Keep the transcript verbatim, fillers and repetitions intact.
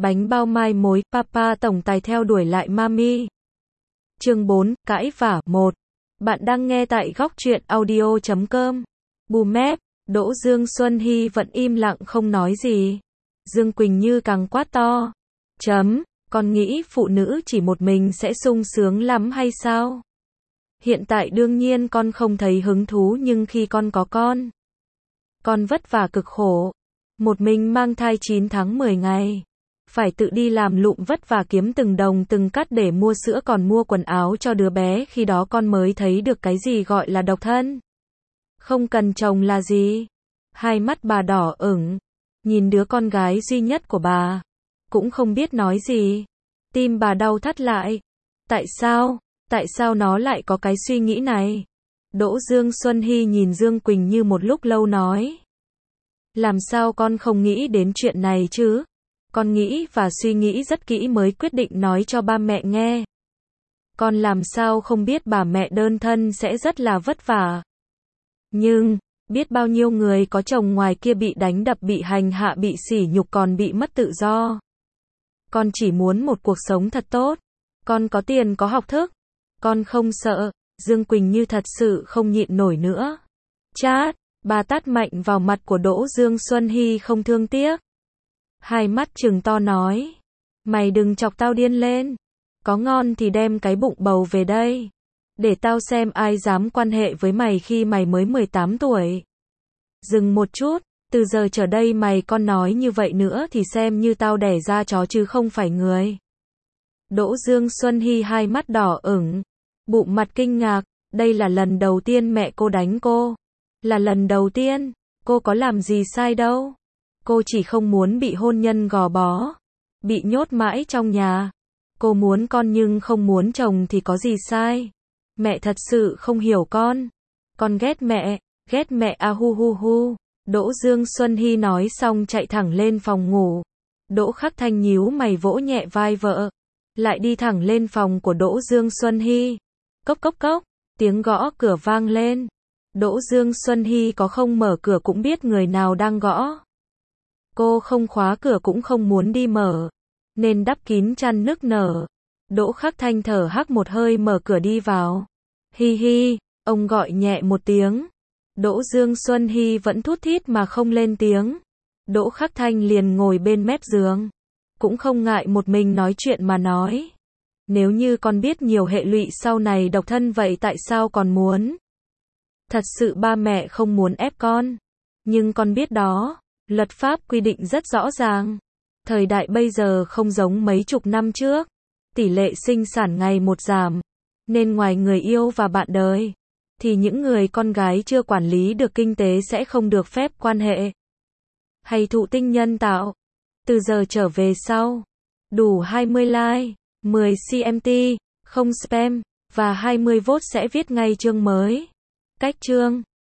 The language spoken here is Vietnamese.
bánh bao mai mối, Papa tổng tài theo đuổi lại Mami. Chương bốn, cãi vả một. Bạn đang nghe tại góc truyện audio chấm com. Bù mép, Đỗ Dương Xuân Hy vẫn im lặng không nói gì. Dương Quỳnh Như càng quát to. Chấm, con nghĩ phụ nữ chỉ một mình sẽ sung sướng lắm hay sao? Hiện tại đương nhiên con không thấy hứng thú, nhưng khi con có con, con vất vả cực khổ. Một mình mang thai chín tháng mười ngày. Phải tự đi làm lụng vất vả kiếm từng đồng từng cắt để mua sữa, còn mua quần áo cho đứa bé, khi đó con mới thấy được cái gì gọi là độc thân. Không cần chồng là gì. Hai mắt bà đỏ ửng, nhìn đứa con gái duy nhất của bà, cũng không biết nói gì. Tim bà đau thắt lại. Tại sao, tại sao nó lại có cái suy nghĩ này? Đỗ Dương Xuân Hy nhìn Dương Quỳnh Như một lúc lâu nói. Làm sao con không nghĩ đến chuyện này chứ? Con nghĩ và suy nghĩ rất kỹ mới quyết định nói cho ba mẹ nghe. Con làm sao không biết bà mẹ đơn thân sẽ rất là vất vả. Nhưng, biết bao nhiêu người có chồng ngoài kia bị đánh đập, bị hành hạ, bị sỉ nhục, còn bị mất tự do. Con chỉ muốn một cuộc sống thật tốt. Con có tiền, có học thức. Con không sợ. Dương Quỳnh Như thật sự không nhịn nổi nữa. Chát, bà tát mạnh vào mặt của Đỗ Dương Xuân Hy không thương tiếc. Hai mắt trừng to nói. Mày đừng chọc tao điên lên. Có ngon thì đem cái bụng bầu về đây. Để tao xem ai dám quan hệ với mày khi mày mới mười tám tuổi. Dừng một chút, từ giờ trở đây mày con nói như vậy nữa thì xem như tao đẻ ra chó chứ không phải người. Đỗ Dương Xuân Hy hai mắt đỏ ửng, bụng mặt kinh ngạc, đây là lần đầu tiên mẹ cô đánh cô. Là lần đầu tiên, cô có làm gì sai đâu. Cô chỉ không muốn bị hôn nhân gò bó, bị nhốt mãi trong nhà. Cô muốn con nhưng không muốn chồng thì có gì sai. Mẹ thật sự không hiểu con. Con ghét mẹ, ghét mẹ a hu hu hu. Đỗ Dương Xuân Hy nói xong chạy thẳng lên phòng ngủ. Đỗ Khắc Thanh nhíu mày vỗ nhẹ vai vợ. Lại đi thẳng lên phòng của Đỗ Dương Xuân Hy. Cốc cốc cốc, tiếng gõ cửa vang lên. Đỗ Dương Xuân Hy có không mở cửa cũng biết người nào đang gõ. Cô không khóa cửa cũng không muốn đi mở, nên đắp kín chăn nức nở. Đỗ Khắc Thanh thở hắt một hơi mở cửa đi vào. Hi hi, ông gọi nhẹ một tiếng. Đỗ Dương Xuân Hy vẫn thút thít mà không lên tiếng. Đỗ Khắc Thanh liền ngồi bên mép giường, cũng không ngại một mình nói chuyện mà nói. Nếu như con biết nhiều hệ lụy sau này độc thân vậy tại sao còn muốn? Thật sự ba mẹ không muốn ép con. Nhưng con biết đó, luật pháp quy định rất rõ ràng. Thời đại bây giờ không giống mấy chục năm trước. Tỷ lệ sinh sản ngày một giảm. Nên ngoài người yêu và bạn đời, thì những người con gái chưa quản lý được kinh tế sẽ không được phép quan hệ hay thụ tinh nhân tạo. Từ giờ trở về sau, đủ hai mươi like, mười xê-em-tê, không spam, và hai mươi vote sẽ viết ngay chương mới. Cách chương